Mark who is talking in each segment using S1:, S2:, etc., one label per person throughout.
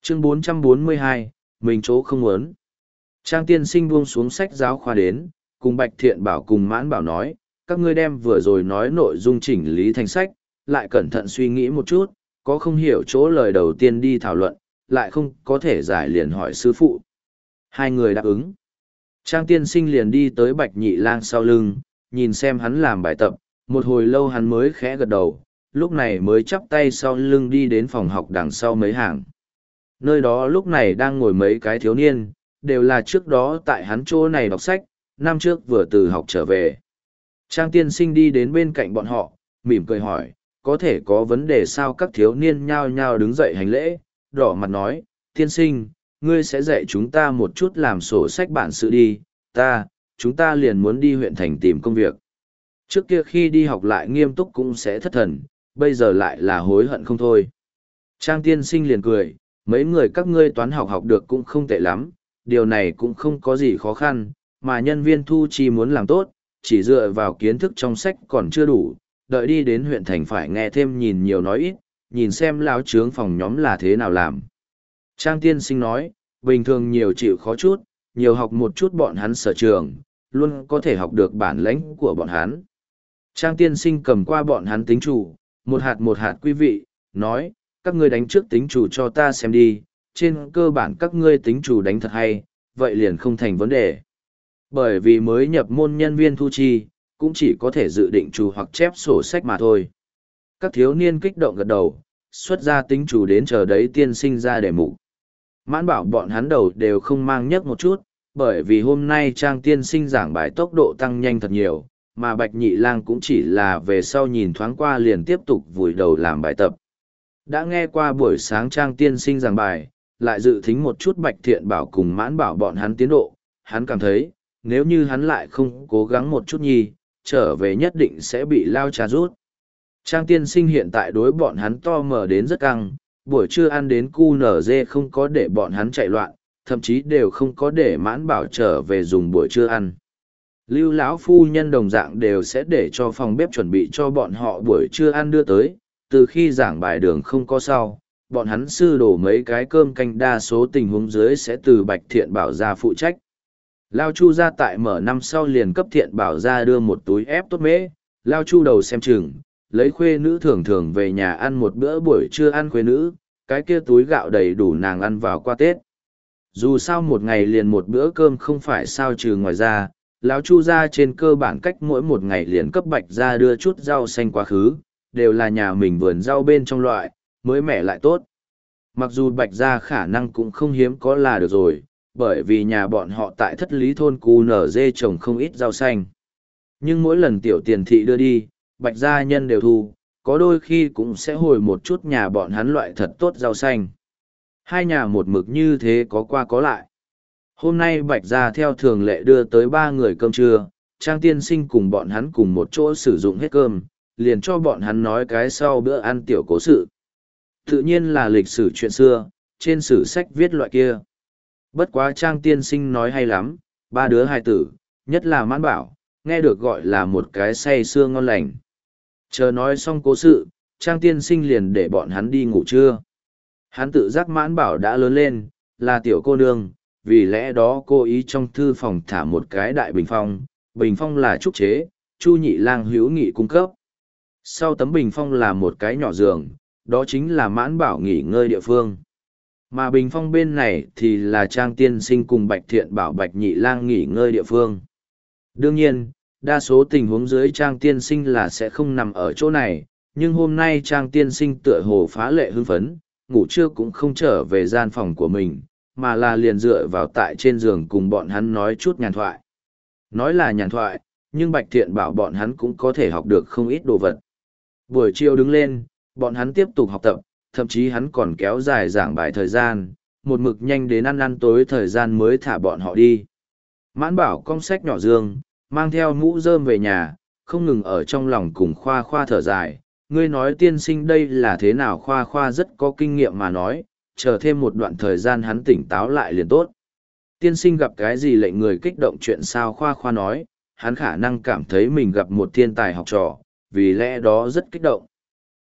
S1: Chương 442, mình chỗ không muốn. Trang tiên sinh buông xuống sách giáo khoa đến, cùng Bạch Thiện Bảo cùng Mãn Bảo nói, các ngươi đem vừa rồi nói nội dung chỉnh lý thành sách, lại cẩn thận suy nghĩ một chút, có không hiểu chỗ lời đầu tiên đi thảo luận, lại không có thể giải liền hỏi sư phụ. Hai người đáp ứng. Trang tiên sinh liền đi tới Bạch Nhị Lang sau lưng, nhìn xem hắn làm bài tập, một hồi lâu hắn mới khẽ gật đầu, lúc này mới chắp tay sau lưng đi đến phòng học đằng sau mấy hàng. Nơi đó lúc này đang ngồi mấy cái thiếu niên, đều là trước đó tại hắn chỗ này đọc sách, năm trước vừa từ học trở về. Trang tiên sinh đi đến bên cạnh bọn họ, mỉm cười hỏi, có thể có vấn đề sao? Các thiếu niên nhao nhao đứng dậy hành lễ, đỏ mặt nói, tiên sinh, ngươi sẽ dạy chúng ta một chút làm sổ sách bản sự đi, chúng ta liền muốn đi huyện thành tìm công việc. Trước kia khi đi học lại nghiêm túc cũng sẽ thất thần, bây giờ lại là hối hận không thôi. Trang tiên sinh liền cười, mấy người các ngươi toán học học được cũng không tệ lắm, điều này cũng không có gì khó khăn, mà nhân viên thu chi muốn làm tốt, chỉ dựa vào kiến thức trong sách còn chưa đủ, đợi đi đến huyện thành phải nghe thêm nhìn nhiều nói ít, nhìn xem lão trướng phòng nhóm là thế nào làm. Trang tiên sinh nói, bình thường nhiều chịu khó chút, nhiều học một chút bọn hắn sở trường, luôn có thể học được bản lãnh của bọn hắn. Trang tiên sinh cầm qua bọn hắn tính chủ, một hạt quý vị, nói, các ngươi đánh trước tính chủ cho ta xem đi, trên cơ bản các ngươi tính chủ đánh thật hay, vậy liền không thành vấn đề. Bởi vì mới nhập môn nhân viên thu chi, cũng chỉ có thể dự định chủ hoặc chép sổ sách mà thôi. Các thiếu niên kích động gật đầu, xuất ra tính chủ đến chờ đấy tiên sinh ra đề mục. Mãn bảo bọn hắn đầu đều không mang nhấc một chút, bởi vì hôm nay Trang tiên sinh giảng bài tốc độ tăng nhanh thật nhiều, mà Bạch Nhị Lang cũng chỉ là về sau nhìn thoáng qua liền tiếp tục vùi đầu làm bài tập. Đã nghe qua buổi sáng Trang tiên sinh giảng bài, lại dự thính một chút Bạch Thiện Bảo cùng Mãn bảo bọn hắn tiến độ, hắn cảm thấy, nếu như hắn lại không cố gắng một chút nhi, trở về nhất định sẽ bị lao trà rút. Trang tiên sinh hiện tại đối bọn hắn to mở đến rất căng, buổi trưa ăn đến QNZ không có để bọn hắn chạy loạn, thậm chí đều không có để Mãn bảo trở về dùng buổi trưa ăn. Lưu lão phu nhân đồng dạng đều sẽ để cho phòng bếp chuẩn bị cho bọn họ buổi trưa ăn đưa tới, từ khi giảng bài đường không có sau, bọn hắn sư đổ mấy cái cơm canh đa số tình huống dưới sẽ từ Bạch Thiện Bảo ra phụ trách. Lao Chu ra tại mở năm sau liền cấp Thiện Bảo ra đưa một túi ép tốt mễ, Lao Chu đầu xem chừng, lấy khuê nữ thường thường về nhà ăn một bữa buổi trưa ăn khuê nữ, cái kia túi gạo đầy đủ nàng ăn vào qua Tết. Dù sao một ngày liền một bữa cơm không phải sao trừ ngoài ra, Lão Chu ra trên cơ bản cách mỗi một ngày liền cấp Bạch ra đưa chút rau xanh quá khứ, đều là nhà mình vườn rau bên trong loại, mới mẻ lại tốt. Mặc dù Bạch ra khả năng cũng không hiếm có là được rồi, bởi vì nhà bọn họ tại Thất Lý thôn Cù Nở Dê trồng không ít rau xanh. Nhưng mỗi lần tiểu tiền thị đưa đi, Bạch gia nhân đều thu, có đôi khi cũng sẽ hồi một chút nhà bọn hắn loại thật tốt rau xanh. Hai nhà một mực như thế có qua có lại. Hôm nay Bạch gia theo thường lệ đưa tới 3 người cơm trưa, Trang tiên sinh cùng bọn hắn cùng một chỗ sử dụng hết cơm, liền cho bọn hắn nói cái sau bữa ăn tiểu cố sự. Tự nhiên là lịch sử chuyện xưa, trên sử sách viết loại kia. Bất quá Trang tiên sinh nói hay lắm, 3 đứa hài tử, nhất là Mãn bảo, nghe được gọi là một cái say sưa ngon lành. Chờ nói xong cố sự, Trang tiên sinh liền để bọn hắn đi ngủ trưa. Hắn tự giác Mãn bảo đã lớn lên, là tiểu cô nương, vì lẽ đó cô ý trong thư phòng thả một cái đại bình phong là trúc chế, Chu Nhị Lang hữu nghị cung cấp. Sau tấm bình phong là một cái nhỏ giường, đó chính là Mãn bảo nghỉ ngơi địa phương. Mà bình phong bên này thì là Trang tiên sinh cùng Bạch Thiện Bảo Bạch Nhị Lang nghỉ ngơi địa phương. Đương nhiên, đa số tình huống dưới Trang tiên sinh là sẽ không nằm ở chỗ này, nhưng hôm nay Trang tiên sinh tựa hồ phá lệ hưng phấn, ngủ trưa cũng không trở về gian phòng của mình, mà là liền dựa vào tại trên giường cùng bọn hắn nói chút nhàn thoại. Nói là nhàn thoại, nhưng Bạch Thiện Bảo bọn hắn cũng có thể học được không ít đồ vật. Buổi chiều đứng lên, bọn hắn tiếp tục học tập, thậm chí hắn còn kéo dài giảng bài thời gian, một mực nhanh đến ăn tối thời gian mới thả bọn họ đi. Mãn bảo cong sách nhỏ dương, mang theo mũ rơm về nhà, không ngừng ở trong lòng cùng Khoa Khoa thở dài. Ngươi nói tiên sinh đây là thế nào? Khoa Khoa rất có kinh nghiệm mà nói, chờ thêm một đoạn thời gian hắn tỉnh táo lại liền tốt. Tiên sinh gặp cái gì lệnh người kích động chuyện sao? Khoa Khoa nói, hắn khả năng cảm thấy mình gặp một thiên tài học trò, vì lẽ đó rất kích động.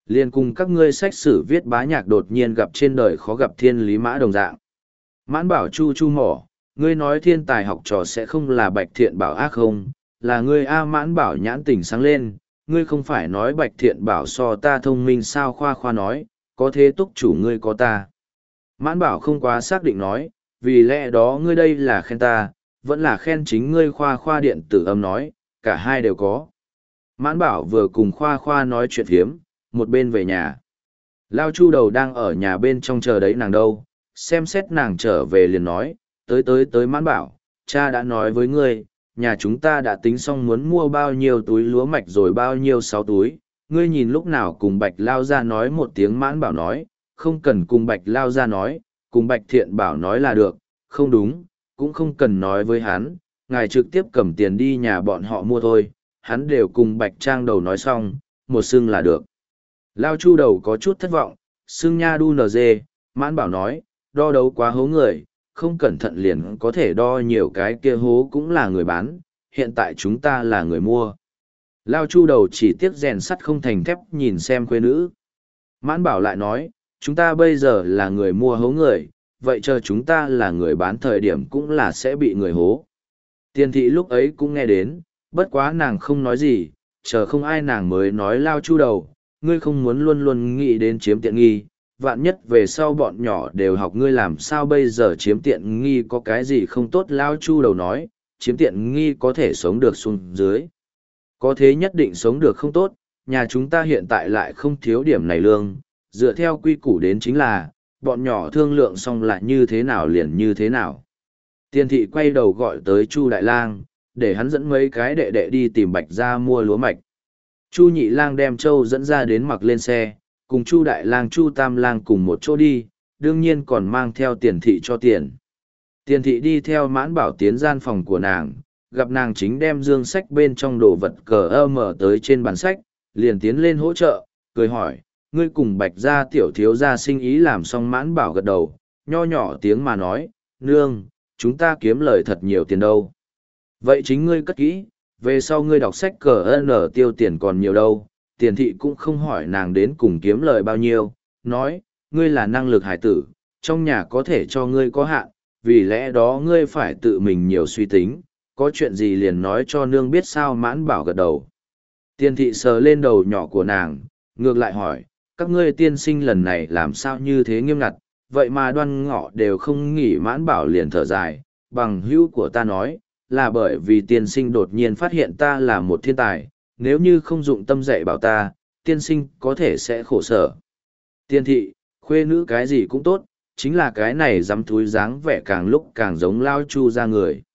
S1: Liên cùng các ngươi sách sử viết bá nhạc đột nhiên gặp trên đời khó gặp thiên lý mã đồng dạng. Mãn bảo chu chu mỏ, ngươi nói thiên tài học trò sẽ không là Bạch Thiện Bảo ác không, là ngươi A. Mãn bảo nhãn tỉnh sáng lên, ngươi không phải nói Bạch Thiện Bảo so ta thông minh sao? Khoa khoa nói, có thế túc chủ ngươi có ta. Mãn bảo không quá xác định nói, vì lẽ đó ngươi đây là khen ta, vẫn là khen chính ngươi? Khoa khoa điện tử âm nói, cả hai đều có. Mãn bảo vừa cùng khoa khoa nói chuyện phiếm, một bên về nhà. Lao Chu đầu đang ở nhà bên trong chờ đấy nàng đâu, xem xét nàng trở về liền nói, tới Mãn bảo, cha đã nói với ngươi, nhà chúng ta đã tính xong muốn mua bao nhiêu túi lúa mạch rồi bao nhiêu 6 túi, ngươi nhìn lúc nào cùng Bạch Lao ra nói một tiếng. Mãn bảo nói, không cần cùng Bạch Lao ra nói, cùng Bạch Thiện Bảo nói là được, không đúng, cũng không cần nói với hắn, ngài trực tiếp cầm tiền đi nhà bọn họ mua thôi, hắn đều cùng Bạch Trang đầu nói xong, một xưng là được. Lao Chu đầu có chút thất vọng, xưng nha đu nờ dê. Mãn bảo nói, đo đấu quá hố người, không cẩn thận liền có thể đo nhiều cái kia hố cũng là người bán, hiện tại chúng ta là người mua. Lao Chu đầu chỉ tiếc rèn sắt không thành thép nhìn xem khuê nữ. Mãn bảo lại nói, chúng ta bây giờ là người mua hố người, vậy chờ chúng ta là người bán thời điểm cũng là sẽ bị người hố. Tiền thị lúc ấy cũng nghe đến, bất quá nàng không nói gì, chờ không ai nàng mới nói. Lao Chu đầu, ngươi không muốn luôn luôn nghĩ đến chiếm tiện nghi, vạn nhất về sau bọn nhỏ đều học ngươi làm sao bây giờ chiếm tiện nghi có cái gì không tốt? Lao Chu đầu nói, chiếm tiện nghi có thể sống được xuống dưới. Có thế nhất định sống được không tốt, nhà chúng ta hiện tại lại không thiếu điểm này lương, dựa theo quy củ đến chính là, bọn nhỏ thương lượng xong lại như thế nào liền như thế nào. Tiền thị quay đầu gọi tới Chu Đại Lang, để hắn dẫn mấy cái đệ đệ đi tìm Bạch ra mua lúa mạch. Chu Nhị Lang đem Châu dẫn ra đến mặc lên xe, cùng Chu Đại Lang Chu Tam Lang cùng một chỗ đi, đương nhiên còn mang theo Tiền thị cho tiền. Tiền thị đi theo Mãn bảo tiến gian phòng của nàng, gặp nàng chính đem dương sách bên trong đồ vật cờ mở tới trên bàn sách, liền tiến lên hỗ trợ, cười hỏi, ngươi cùng Bạch gia tiểu thiếu gia sinh ý làm xong? Mãn bảo gật đầu, nho nhỏ tiếng mà nói, nương, chúng ta kiếm lời thật nhiều tiền đâu. Vậy chính ngươi cất kỹ, về sau ngươi đọc sách cờ n tiêu tiền còn nhiều đâu. Tiền thị cũng không hỏi nàng đến cùng kiếm lời bao nhiêu, nói, ngươi là năng lực hải tử, trong nhà có thể cho ngươi có hạn, vì lẽ đó ngươi phải tự mình nhiều suy tính, có chuyện gì liền nói cho nương biết sao? Mãn bảo gật đầu. Tiền thị sờ lên đầu nhỏ của nàng, ngược lại hỏi, các ngươi tiên sinh lần này làm sao như thế nghiêm ngặt, vậy mà Đoan Ngọ đều không nghỉ? Mãn bảo liền thở dài, bằng hữu của ta nói, là bởi vì tiên sinh đột nhiên phát hiện ta là một thiên tài, nếu như không dụng tâm dạy bảo ta, tiên sinh có thể sẽ khổ sở. Tiên thị, khuê nữ cái gì cũng tốt, chính là cái này dám thúi dáng vẻ càng lúc càng giống Lao Chu ra người.